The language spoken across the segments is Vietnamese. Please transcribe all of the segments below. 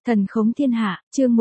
Thần khống thiên hạ, chương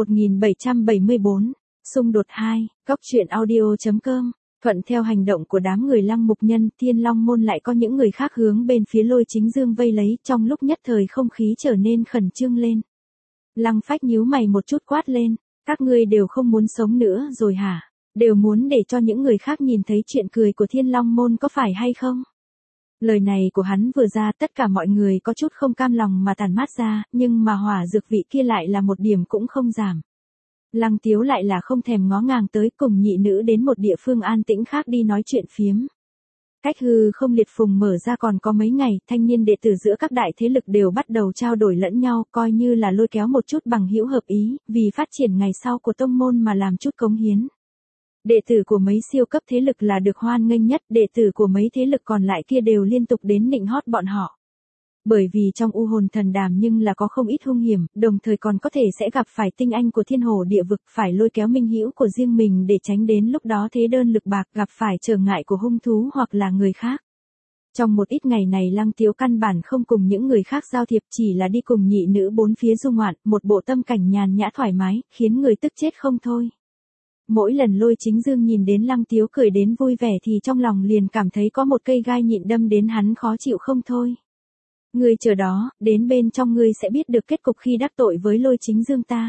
1774, xung đột 2, góc truyện audio.com. Thuận theo hành động của đám người Lăng Mục Nhân, Thiên Long môn lại có những người khác hướng bên phía Lôi Chính Dương vây lấy, trong lúc nhất thời không khí trở nên khẩn trương lên. Lăng Phách nhíu mày một chút quát lên, các ngươi đều không muốn sống nữa rồi hả? Đều muốn để cho những người khác nhìn thấy chuyện cười của Thiên Long môn có phải hay không? Lời này của hắn vừa ra, tất cả mọi người có chút không cam lòng mà tản mát ra, nhưng mà hỏa dược vị kia lại là một điểm cũng không giảm. Lăng Tiếu lại là không thèm ngó ngàng tới, cùng nhị nữ đến một địa phương an tĩnh khác đi nói chuyện phiếm. Cách hư không liệt phùng mở ra còn có mấy ngày, thanh niên đệ tử giữa các đại thế lực đều bắt đầu trao đổi lẫn nhau, coi như là lôi kéo một chút bằng hữu hợp ý, vì phát triển ngày sau của tông môn mà làm chút cống hiến. Đệ tử của mấy siêu cấp thế lực là được hoan nghênh nhất, đệ tử của mấy thế lực còn lại kia đều liên tục đến nịnh hót bọn họ. Bởi vì trong u hồn thần đàm nhưng là có không ít hung hiểm, đồng thời còn có thể sẽ gặp phải tinh anh của thiên hồ địa vực, phải lôi kéo minh hữu của riêng mình để tránh đến lúc đó thế đơn lực bạc, gặp phải trở ngại của hung thú hoặc là người khác. Trong một ít ngày này Lăng Tiếu căn bản không cùng những người khác giao thiệp, chỉ là đi cùng nhị nữ bốn phía du ngoạn, một bộ tâm cảnh nhàn nhã thoải mái, khiến người tức chết không thôi. Mỗi lần Lôi Chính Dương nhìn đến Lăng Tiếu cười đến vui vẻ thì trong lòng liền cảm thấy có một cây gai nhịn đâm đến hắn khó chịu không thôi. Ngươi chờ đó, đến bên trong ngươi sẽ biết được kết cục khi đắc tội với Lôi Chính Dương ta.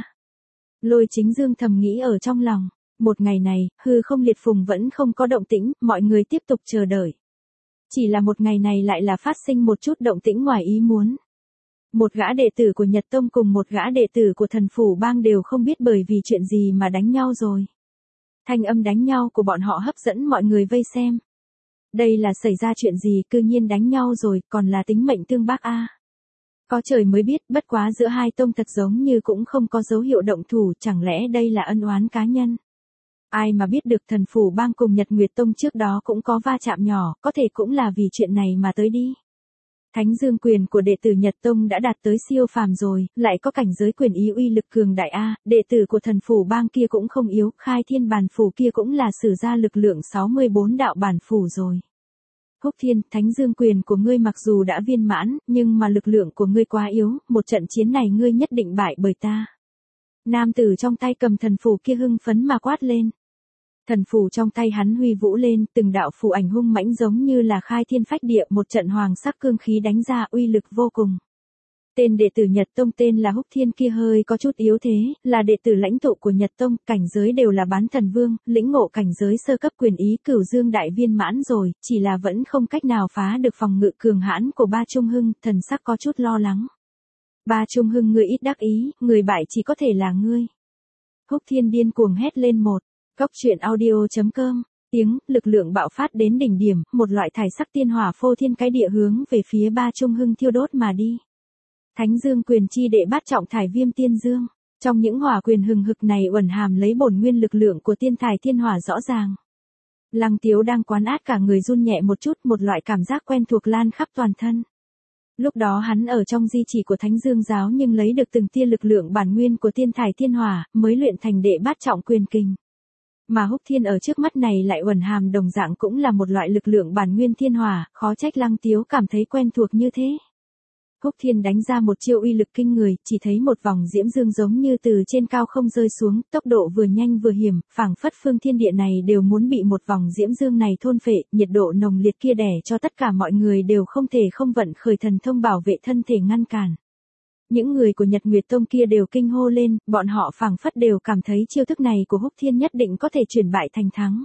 Lôi Chính Dương thầm nghĩ ở trong lòng. Một ngày này, hư không liệt phùng vẫn không có động tĩnh, mọi người tiếp tục chờ đợi. Chỉ là một ngày này lại là phát sinh một chút động tĩnh ngoài ý muốn. Một gã đệ tử của Nhật Tông cùng một gã đệ tử của Thần Phủ Bang đều không biết bởi vì chuyện gì mà đánh nhau rồi. Thanh âm đánh nhau của bọn họ hấp dẫn mọi người vây xem. Đây là xảy ra chuyện gì, cư nhiên đánh nhau rồi, còn là tính mệnh tương bác a. Có trời mới biết, bất quá giữa hai tông thật giống như cũng không có dấu hiệu động thủ, chẳng lẽ đây là ân oán cá nhân. Ai mà biết được Thần Phủ Bang cùng Nhật Nguyệt Tông trước đó cũng có va chạm nhỏ, có thể cũng là vì chuyện này mà tới đi. Thánh dương quyền của đệ tử Nhật Tông đã đạt tới siêu phàm rồi, lại có cảnh giới quyền ý uy lực cường đại a, đệ tử của Thần Phủ Bang kia cũng không yếu, khai thiên bàn phủ kia cũng là sử ra lực lượng 64 đạo bản phủ rồi. Húc Thiên, thánh dương quyền của ngươi mặc dù đã viên mãn, nhưng mà lực lượng của ngươi quá yếu, một trận chiến này ngươi nhất định bại bởi ta. Nam tử trong tay cầm thần phủ kia hưng phấn mà quát lên. Thần phù trong tay hắn huy vũ lên, từng đạo phù ảnh hung mãnh giống như là khai thiên phách địa, một trận hoàng sắc cương khí đánh ra uy lực vô cùng. Tên đệ tử Nhật Tông tên là Húc Thiên kia hơi có chút yếu thế, là đệ tử lãnh tụ của Nhật Tông, cảnh giới đều là bán thần vương, lĩnh ngộ cảnh giới sơ cấp quyền ý Cửu Dương đại viên mãn rồi, chỉ là vẫn không cách nào phá được phòng ngự cường hãn của Ba Trung Hưng, thần sắc có chút lo lắng. Ba Trung Hưng ngươi ít đắc ý, người bại chỉ có thể là ngươi. Húc Thiên điên cuồng hét lên một. Góc truyện audio.com, tiếng, lực lượng bạo phát đến đỉnh điểm, một loại thải sắc tiên hỏa phô thiên cái địa hướng về phía Ba Trung Hưng thiêu đốt mà đi. Thánh dương quyền chi đệ bát trọng thải viêm tiên dương, trong những hỏa quyền hừng hực này uẩn hàm lấy bổn nguyên lực lượng của tiên thải thiên hỏa rõ ràng. Lăng Tiếu đang quán át cả người run nhẹ một chút, một loại cảm giác quen thuộc lan khắp toàn thân. Lúc đó hắn ở trong di chỉ của Thánh Dương giáo nhưng lấy được từng tia lực lượng bản nguyên của tiên thải thiên hỏa, mới luyện thành đệ bát trọng quyền kình. Mà Húc Thiên ở trước mắt này lại uẩn hàm đồng dạng cũng là một loại lực lượng bản nguyên thiên hỏa, khó trách Lăng Tiếu cảm thấy quen thuộc như thế. Húc Thiên đánh ra một chiêu uy lực kinh người, chỉ thấy một vòng diễm dương giống như từ trên cao không rơi xuống, tốc độ vừa nhanh vừa hiểm, phảng phất phương thiên địa này đều muốn bị một vòng diễm dương này thôn phệ, nhiệt độ nồng liệt kia đè cho tất cả mọi người đều không thể không vận khởi thần thông bảo vệ thân thể ngăn cản. Những người của Nhật Nguyệt Tông kia đều kinh hô lên, bọn họ phảng phất đều cảm thấy chiêu thức này của Húc Thiên nhất định có thể chuyển bại thành thắng.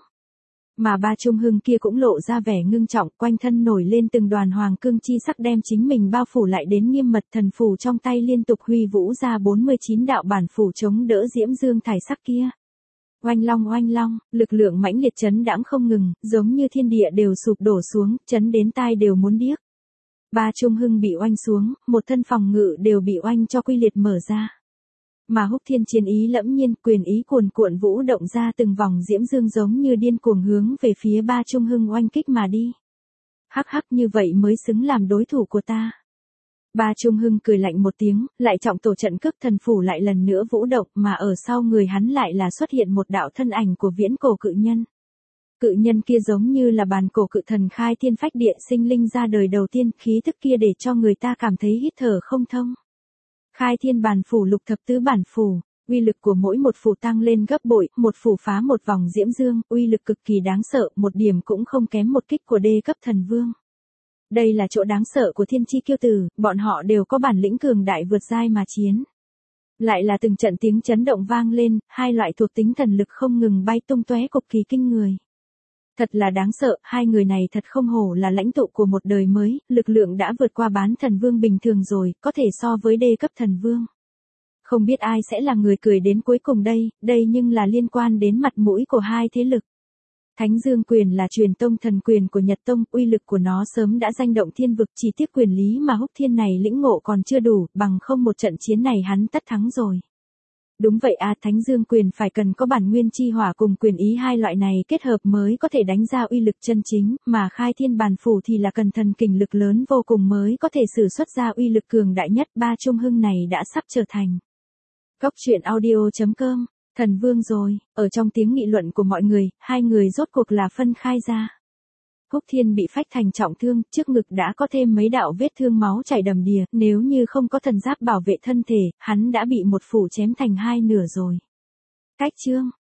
Mà Ba Trung Hưng kia cũng lộ ra vẻ ngưng trọng, quanh thân nổi lên từng đoàn hoàng cương chi sắc đem chính mình bao phủ lại đến nghiêm mật, thần phù trong tay liên tục huy vũ ra 49 đạo bản phủ chống đỡ diễm dương thải sắc kia. Oanh long, lực lượng mãnh liệt chấn đãng không ngừng, giống như thiên địa đều sụp đổ xuống, chấn đến tai đều muốn điếc. Ba Trung Hưng bị oanh xuống, một thân phòng ngự đều bị oanh cho quy liệt mở ra. Mà Húc Thiên chiến ý lẫm nhiên, quyền ý cuồn cuộn vũ động ra từng vòng diễm dương giống như điên cuồng hướng về phía Ba Trung Hưng oanh kích mà đi. Hắc hắc, như vậy mới xứng làm đối thủ của ta. Ba Trung Hưng cười lạnh một tiếng, lại trọng tổ trận cước thần phủ lại lần nữa vũ động, mà ở sau người hắn lại là xuất hiện một đạo thân ảnh của viễn cổ cự nhân. Cự nhân kia giống như là bàn cổ cự thần khai thiên phách địa sinh linh ra đời đầu tiên, khí thức kia để cho người ta cảm thấy hít thở không thông. Khai thiên bàn phủ lục thập tứ bản phủ, uy lực của mỗi một phủ tăng lên gấp bội, một phủ phá một vòng diễm dương, uy lực cực kỳ đáng sợ, một điểm cũng không kém một kích của đê cấp thần vương. Đây là chỗ đáng sợ của thiên chi kiêu tử, bọn họ đều có bản lĩnh cường đại vượt giai mà chiến. Lại là từng trận tiếng chấn động vang lên, hai loại thuộc tính thần lực không ngừng bay tung tóe cực kỳ kinh người. Thật là đáng sợ, hai người này thật không hổ là lãnh tụ của một đời mới, lực lượng đã vượt qua bán thần vương bình thường rồi, có thể so với đê cấp thần vương. Không biết ai sẽ là người cười đến cuối cùng đây nhưng là liên quan đến mặt mũi của hai thế lực. Thánh Dương quyền là truyền tông thần quyền của Nhật Tông, uy lực của nó sớm đã danh động thiên vực, chỉ tiếc quyền lý mà Húc Thiên này lĩnh ngộ còn chưa đủ, bằng không một trận chiến này hắn tất thắng rồi. Đúng vậy à, Thánh Dương quyền phải cần có bản nguyên chi hỏa cùng quyền ý hai loại này kết hợp mới có thể đánh ra uy lực chân chính, mà khai thiên bàn phủ thì là cần thần kình lực lớn vô cùng mới có thể sử xuất ra uy lực cường đại nhất. Ba trung hưng này đã sắp trở thành. Góc truyện audio.com, thần vương rồi, ở trong tiếng nghị luận của mọi người, hai người rốt cuộc là phân khai ra. Húc Thiên bị phách thành trọng thương, trước ngực đã có thêm mấy đạo vết thương máu chảy đầm đìa, nếu như không có thần giáp bảo vệ thân thể, hắn đã bị một phủ chém thành hai nửa rồi. Cách chương